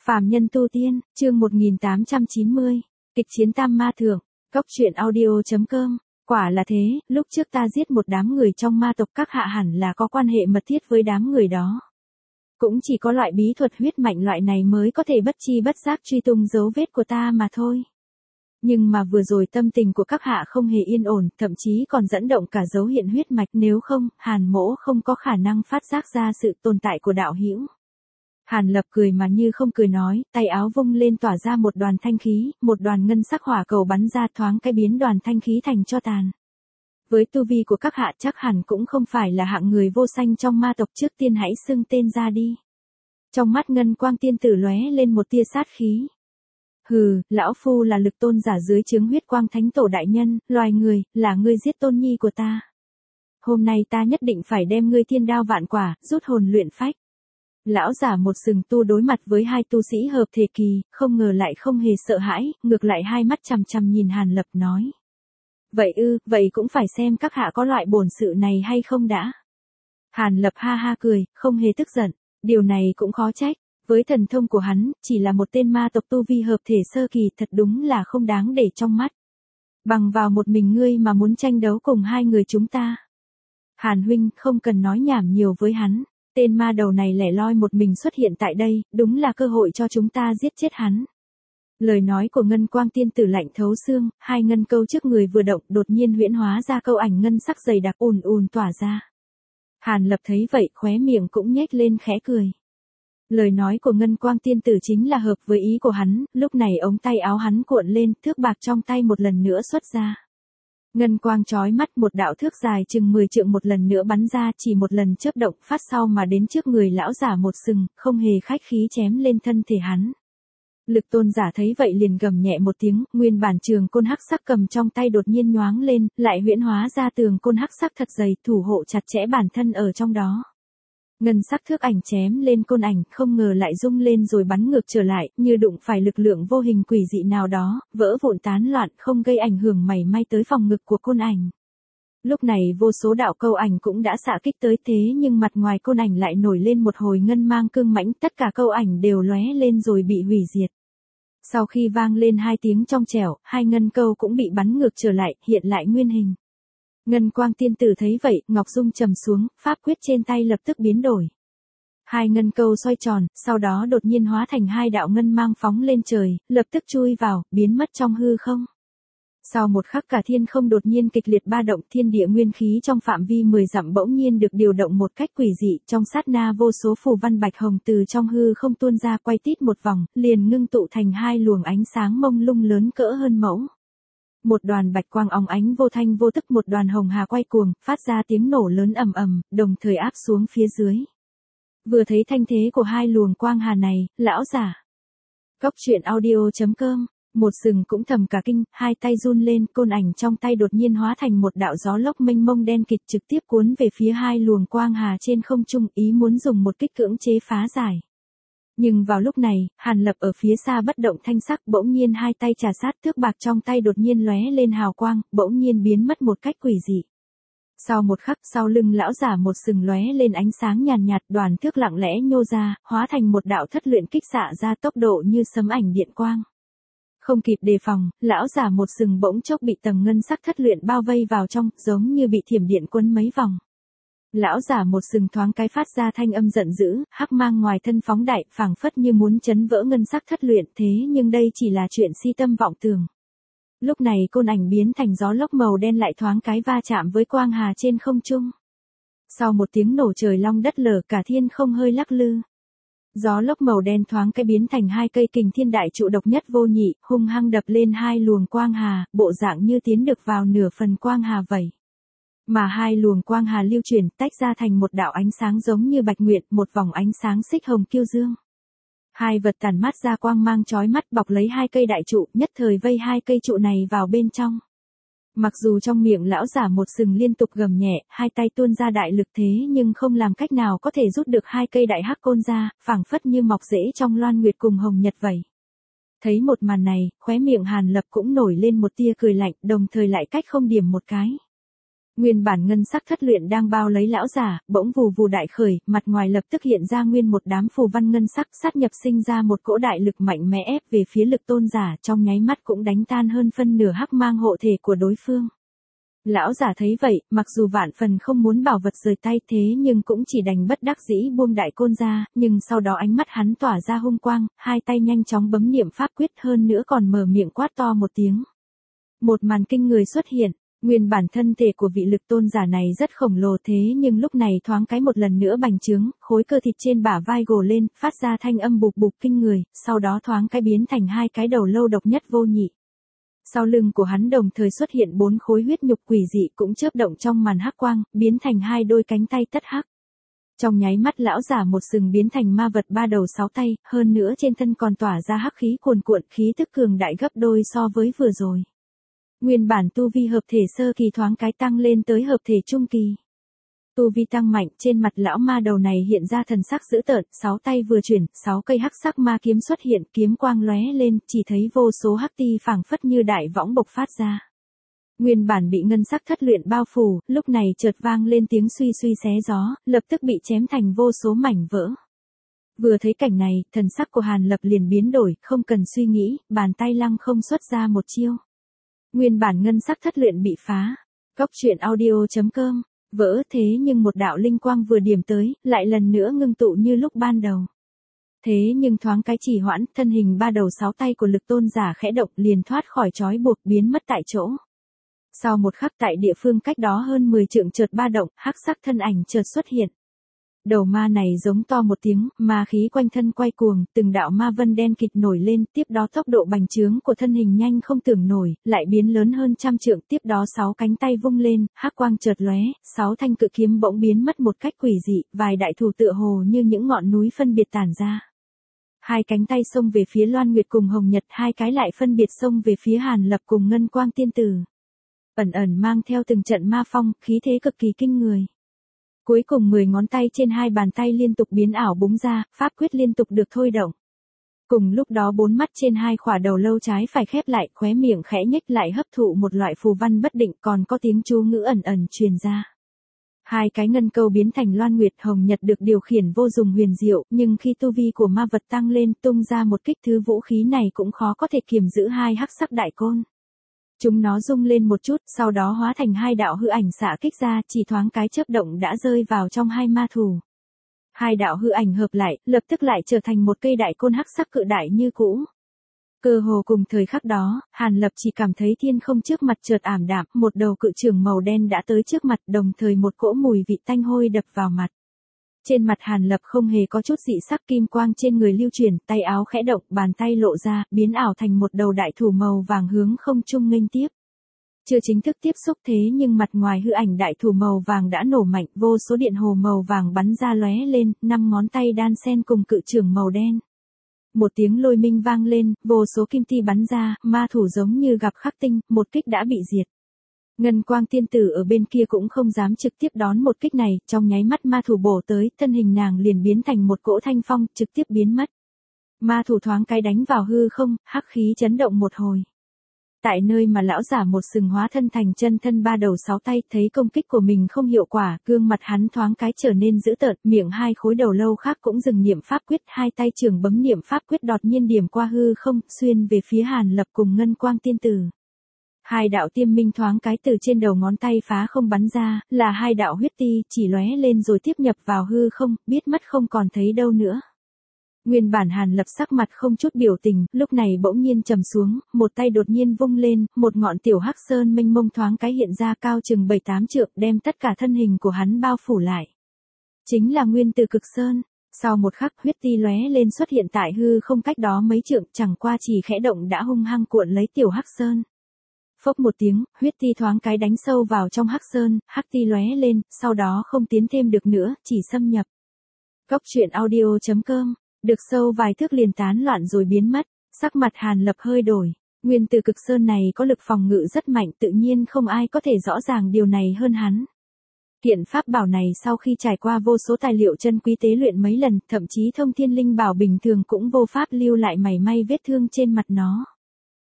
Phàm nhân tu tiên, chương 1890, kịch chiến tam ma thượng, cốc truyện audio.com. Quả là thế, lúc trước ta giết một đám người trong ma tộc các hạ hẳn là có quan hệ mật thiết với đám người đó. Cũng chỉ có loại bí thuật huyết mạnh loại này mới có thể bất chi bất giác truy tung dấu vết của ta mà thôi. Nhưng mà vừa rồi tâm tình của các hạ không hề yên ổn, thậm chí còn dẫn động cả dấu hiện huyết mạch, nếu không, Hàn Mỗ không có khả năng phát giác ra sự tồn tại của đạo hữu. Hàn Lập cười mà như không cười nói, tay áo vung lên tỏa ra một đoàn thanh khí, một đoàn ngân sắc hỏa cầu bắn ra, thoáng cái biến đoàn thanh khí thành tro tàn. Với tu vi của các hạ chắc hẳn cũng không phải là hạng người vô sanh trong ma tộc, trước tiên hãy xưng tên ra đi. Trong mắt Ngân Quang tiên tử lóe lên một tia sát khí. Hừ, lão phu là Lực Tôn giả dưới trướng Huyết Quang Thánh Tổ đại nhân, loài người, là ngươi giết tôn nhi của ta. Hôm nay ta nhất định phải đem ngươi thiên đao vạn quả, rút hồn luyện phách. Lão giả một sừng tu đối mặt với hai tu sĩ hợp thể kỳ, không ngờ lại không hề sợ hãi, ngược lại hai mắt chằm chằm nhìn Hàn Lập nói. Vậy cũng phải xem các hạ có loại bổn sự này hay không đã. Hàn Lập ha ha cười, không hề tức giận, điều này cũng khó trách, với thần thông của hắn, chỉ là một tên ma tộc tu vi hợp thể sơ kỳ thật đúng là không đáng để trong mắt. Bằng vào một mình ngươi mà muốn tranh đấu cùng hai người chúng ta. Hàn huynh không cần nói nhảm nhiều với hắn. Tên ma đầu này lẻ loi một mình xuất hiện tại đây, đúng là cơ hội cho chúng ta giết chết hắn. Lời nói của Ngân Quang tiên tử lạnh thấu xương, hai ngân câu trước người vừa động, đột nhiên huyễn hóa ra câu ảnh ngân sắc dày đặc ùn ùn tỏa ra. Hàn Lập thấy vậy, khóe miệng cũng nhếch lên khẽ cười. Lời nói của Ngân Quang tiên tử chính là hợp với ý của hắn, lúc này ống tay áo hắn cuộn lên, thước bạc trong tay một lần nữa xuất ra. Ngân quang chói mắt, một đạo thước dài chừng 10 trượng một lần nữa bắn ra, chỉ một lần chớp động phát sau mà đến trước người lão giả một sừng, không hề khách khí chém lên thân thể hắn. Lực Tôn giả thấy vậy liền gầm nhẹ một tiếng, nguyên bản trường côn hắc sắc cầm trong tay đột nhiên nhoáng lên, lại huyễn hóa ra tường côn hắc sắc thật dày, thủ hộ chặt chẽ bản thân ở trong đó. Ngân sắc thước ảnh chém lên côn ảnh, không ngờ lại rung lên rồi bắn ngược trở lại, như đụng phải lực lượng vô hình quỷ dị nào đó, vỡ vụn tán loạn, không gây ảnh hưởng mảy may tới phòng ngực của côn ảnh. Lúc này vô số đạo câu ảnh cũng đã xạ kích tới, thế nhưng mặt ngoài côn ảnh lại nổi lên một hồi ngân mang cương mãnh, tất cả câu ảnh đều lóe lên rồi bị hủy diệt. Sau khi vang lên hai tiếng trong trẻo, hai ngân câu cũng bị bắn ngược trở lại, hiện lại nguyên hình. Ngân Quang tiên tử thấy vậy, ngọc dung trầm xuống, pháp quyết trên tay lập tức biến đổi. Hai ngân câu xoay tròn, sau đó đột nhiên hóa thành hai đạo ngân mang phóng lên trời, lập tức chui vào, biến mất trong hư không. Sau một khắc cả thiên không đột nhiên kịch liệt ba động, thiên địa nguyên khí trong phạm vi 10 dặm bỗng nhiên được điều động một cách quỷ dị, trong sát na vô số phù văn bạch hồng từ trong hư không tuôn ra, quay tít một vòng, liền ngưng tụ thành hai luồng ánh sáng mông lung lớn cỡ hơn mẫu. Một đoàn bạch quang óng ánh vô thanh vô tức, một đoàn hồng hà quay cuồng, phát ra tiếng nổ lớn ầm ầm, đồng thời áp xuống phía dưới. Vừa thấy thanh thế của hai luồng quang hà này, lão giả. Cốc truyện audio.com, một sừng cũng thầm cả kinh, hai tay run lên, côn ảnh trong tay đột nhiên hóa thành một đạo gió lốc mênh mông đen kịt trực tiếp cuốn về phía hai luồng quang hà trên không trung, ý muốn dùng một kích cưỡng chế phá giải. Nhưng vào lúc này, Hàn Lập ở phía xa bất động thanh sắc, bỗng nhiên hai tay trà sát, thước bạc trong tay đột nhiên lóe lên hào quang, bỗng nhiên biến mất một cách quỷ dị. Sau một khắc, sau lưng lão giả một sừng lóe lên ánh sáng nhàn nhạt, đoàn thước lặng lẽ nhô ra, hóa thành một đạo thất luyện kích xạ ra, tốc độ như sấm ảnh điện quang. Không kịp đề phòng, lão giả một sừng bỗng chốc bị tầng ngân sắc thất luyện bao vây vào trong, giống như bị thiểm điện quấn mấy vòng. Lão giả một sừng thoáng cái phát ra thanh âm giận dữ, hắc mang ngoài thân phóng đại, phảng phất như muốn chấn vỡ ngân sắc thất luyện, thế nhưng đây chỉ là chuyện si tâm vọng tưởng. Lúc này côn ảnh biến thành gió lốc màu đen lại thoáng cái va chạm với quang hà trên không trung. Sau một tiếng nổ trời long đất lở, cả thiên không hơi lắc lư. Gió lốc màu đen thoáng cái biến thành hai cây kình thiên đại trụ độc nhất vô nhị, hung hăng đập lên hai luồng quang hà, bộ dạng như tiến được vào nửa phần quang hà vậy. Mà hai luồng quang hà lưu chuyển, tách ra thành một đạo ánh sáng giống như bạch nguyệt, một vòng ánh sáng xích hồng kiêu dương. Hai vật tản mát ra quang mang chói mắt, bọc lấy hai cây đại trụ, nhất thời vây hai cây trụ này vào bên trong. Mặc dù trong miệng lão giả một sừng liên tục gầm nhẹ, hai tay tuôn ra đại lực, thế nhưng không làm cách nào có thể rút được hai cây đại hắc côn ra, phảng phất như mọc rễ trong loan nguyệt cùng hồng nhật vậy. Thấy một màn này, khóe miệng Hàn Lập cũng nổi lên một tia cười lạnh, đồng thời lại cách không điểm một cái. Nguyên bản ngân sắc thất luyện đang bao lấy lão giả, bỗng vù vù đại khởi, mặt ngoài lập tức hiện ra nguyên một đám phù văn ngân sắc sát nhập sinh ra một cỗ đại lực mạnh mẽ ép về phía Lực Tôn giả, trong nháy mắt cũng đánh tan hơn phân nửa hắc mang hộ thể của đối phương. Lão giả thấy vậy, mặc dù vạn phần không muốn bảo vật rời tay thế nhưng cũng chỉ đành bất đắc dĩ buông đại côn ra, nhưng sau đó ánh mắt hắn tỏa ra hung quang, hai tay nhanh chóng bấm niệm pháp quyết hơn nữa còn mở miệng quát to một tiếng. Một màn kinh người xuất hiện. Nguyên bản thân thể của vị Lực Tôn giả này rất khổng lồ thế nhưng lúc này thoáng cái một lần nữa bành trướng, khối cơ thịt trên bả vai gồ lên, phát ra thanh âm bụp bụp kinh người, sau đó thoáng cái biến thành hai cái đầu lâu độc nhất vô nhị. Sau lưng của hắn đồng thời xuất hiện 4 khối huyết nhục quỷ dị cũng chớp động trong màn hắc quang, biến thành 2 đôi cánh tay tất hắc. Trong nháy mắt lão giả một sừng biến thành ma vật 3 đầu 6 tay, hơn nữa trên thân còn tỏa ra hắc khí cuồn cuộn, khí tức cường đại gấp đôi so với vừa rồi. Nguyên bản tu vi hợp thể sơ kỳ thoáng cái tăng lên tới hợp thể trung kỳ. Tu vi tăng mạnh, trên mặt lão ma đầu này hiện ra thần sắc dữ tợn, 6 tay vừa chuyển, 6 cây hắc sắc ma kiếm xuất hiện, kiếm quang lóe lên, chỉ thấy vô số hắc ti phảng phất như đại võng bộc phát ra. Nguyên bản bị ngân sắc thất luyện bao phủ, lúc này chợt vang lên tiếng suy suy xé gió, lập tức bị chém thành vô số mảnh vỡ. Vừa thấy cảnh này, thần sắc của Hàn Lập liền biến đổi, không cần suy nghĩ, bàn tay lăng không xuất ra một chiêu. Nguyên bản ngân sắc thất luyện bị phá. Cốc truyện audio.com vỡ thế nhưng một đạo linh quang vừa điểm tới, lại lần nữa ngưng tụ như lúc ban đầu. Thế nhưng thoáng cái chỉ hoãn, thân hình 3 đầu 6 tay của Lực Tôn giả khẽ động liền thoát khỏi trói buộc biến mất tại chỗ. Sau một khắc tại địa phương cách đó hơn 10 trượng chợt ba động, hắc sắc thân ảnh chợt xuất hiện. Đầu ma này giống to một tiếng, ma khí quanh thân quay cuồng, từng đạo ma vân đen kịt nổi lên, tiếp đó tốc độ bành trướng của thân hình nhanh không tưởng nổi, lại biến lớn hơn trăm trượng, tiếp đó 6 cánh tay vung lên, hắc quang chợt lóe, 6 thanh cự kiếm bỗng biến mất một cách quỷ dị, vài đại thủ tựa hồ như những ngọn núi phân biệt tản ra. Hai cánh tay xông về phía Loan Nguyệt cùng Hồng Nhật, hai cái lại phân biệt xông về phía Hàn Lập cùng Ngân Quang Tiên Tử. Ẩn ẩn mang theo từng trận ma phong, khí thế cực kỳ kinh người. Cuối cùng 10 ngón tay trên hai bàn tay liên tục biến ảo búng ra, pháp quyết liên tục được thôi động. Cùng lúc đó 4 mắt trên hai khỏa đầu lâu trái phải khép lại, khóe miệng khẽ nhếch lại hấp thụ một loại phù văn bất định, còn có tiếng chú ngữ ẩn ẩn truyền ra. Hai cái ngân câu biến thành Loan Nguyệt Hồng Nhật được điều khiển vô dùng huyền diệu, nhưng khi tu vi của ma vật tăng lên, tung ra một kích thứ vũ khí này cũng khó có thể kiềm giữ hai hắc sắc đại côn. Chúng nó rung lên một chút, sau đó hóa thành hai đạo hư ảnh xạ kích ra, chỉ thoáng cái chớp động đã rơi vào trong hai ma thủ. Hai đạo hư ảnh hợp lại, lập tức lại trở thành một cây đại côn hắc sắc cự đại như cũ. Cơ hồ cùng thời khắc đó, Hàn Lập chỉ cảm thấy thiên không trước mặt chợt ảm đạm, một đầu cự trưởng màu đen đã tới trước mặt, đồng thời một cỗ mùi vị tanh hôi đập vào mặt. Trên mặt Hàn Lập không hề có chút dị sắc, kim quang trên người lưu chuyển, tay áo khẽ động, bàn tay lộ ra, biến ảo thành một đầu đại thủ màu vàng hướng không trung nghênh tiếp. Chưa chính thức tiếp xúc thế nhưng mặt ngoài hư ảnh đại thủ màu vàng đã nổ mạnh, vô số điện hồ màu vàng bắn ra lóe lên, 5 ngón tay đan xen cùng cự trưởng màu đen. Một tiếng lôi minh vang lên, vô số kim ti bắn ra, ma thủ giống như gặp khắc tinh, một kích đã bị diệt. Ngân Quang Tiên Tử ở bên kia cũng không dám trực tiếp đón một kích này, trong nháy mắt ma thủ bổ tới, thân hình nàng liền biến thành một cỗ thanh phong, trực tiếp biến mất. Ma thủ thoáng cái đánh vào hư không, hắc khí chấn động một hồi. Tại nơi mà lão giả một sừng hóa thân thành chân thân 3 đầu 6 tay, thấy công kích của mình không hiệu quả, gương mặt hắn thoáng cái trở nên dữ tợn, miệng hai khối đầu lâu khác cũng dừng niệm pháp quyết, hai tay trường bấm niệm pháp quyết đột nhiên điểm qua hư không, xuyên về phía Hàn Lập cùng Ngân Quang Tiên Tử. Hai đạo tiêm minh thoáng cái từ trên đầu ngón tay phá không bắn ra, là hai đạo huyết ti, chỉ lóe lên rồi tiếp nhập vào hư không, biết mất không còn thấy đâu nữa. Nguyên bản Hàn Lập sắc mặt không chút biểu tình, lúc này bỗng nhiên trầm xuống, một tay đột nhiên vung lên, một ngọn tiểu hắc sơn mênh mông thoáng cái hiện ra cao chừng 7-8 trượng, đem tất cả thân hình của hắn bao phủ lại. Chính là nguyên từ cực sơn. Sau một khắc huyết ti lóe lên xuất hiện tại hư không cách đó mấy trượng, chẳng qua chỉ khẽ động đã hung hăng cuộn lấy tiểu hắc sơn. Phốc một tiếng, huyết ti thoáng cái đánh sâu vào trong hắc sơn, hắc ti lóe lên, sau đó không tiến thêm được nữa, chỉ xâm nhập. Cốc truyện audio.com được sâu vài thước liền tán loạn rồi biến mất, sắc mặt Hàn Lập hơi đổi. Nguyên từ cực sơn này có lực phòng ngự rất mạnh, tự nhiên không ai có thể rõ ràng điều này hơn hắn. Kiện pháp bảo này sau khi trải qua vô số tài liệu chân quý tế luyện mấy lần, thậm chí thông thiên linh bảo bình thường cũng vô pháp lưu lại mảy may vết thương trên mặt nó.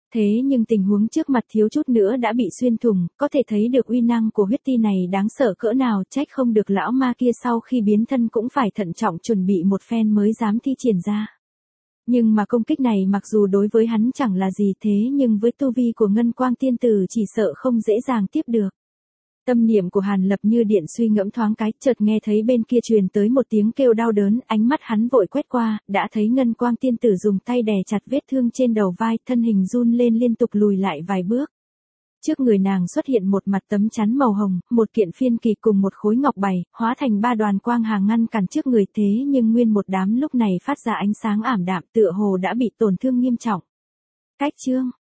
Thế nhưng tình huống trước mặt thiếu chút nữa đã bị xuyên thủng, có thể thấy được uy năng của huyết ti này đáng sợ cỡ nào, trách không được lão ma kia sau khi biến thân cũng phải thận trọng chuẩn bị một phen mới dám thi triển ra. Nhưng mà công kích này mặc dù đối với hắn chẳng là gì thế nhưng với tu vi của Ngân Quang Tiên Tử chỉ sợ không dễ dàng tiếp được. Tâm niệm của Hàn Lập như điện suy ngẫm thoáng cái, chợt nghe thấy bên kia truyền tới một tiếng kêu đau đớn, ánh mắt hắn vội quét qua, đã thấy Ngân Quang Tiên Tử dùng tay đè chặt vết thương trên đầu vai, thân hình run lên liên tục lùi lại vài bước. Trước người nàng xuất hiện một mặt tấm chắn màu hồng, một kiện phiên kỳ cùng một khối ngọc bày, hóa thành ba đoàn quang hà ngăn cản trước người, thế nhưng nguyên một đám lúc này phát ra ánh sáng ảm đạm, tựa hồ đã bị tổn thương nghiêm trọng. Cách chương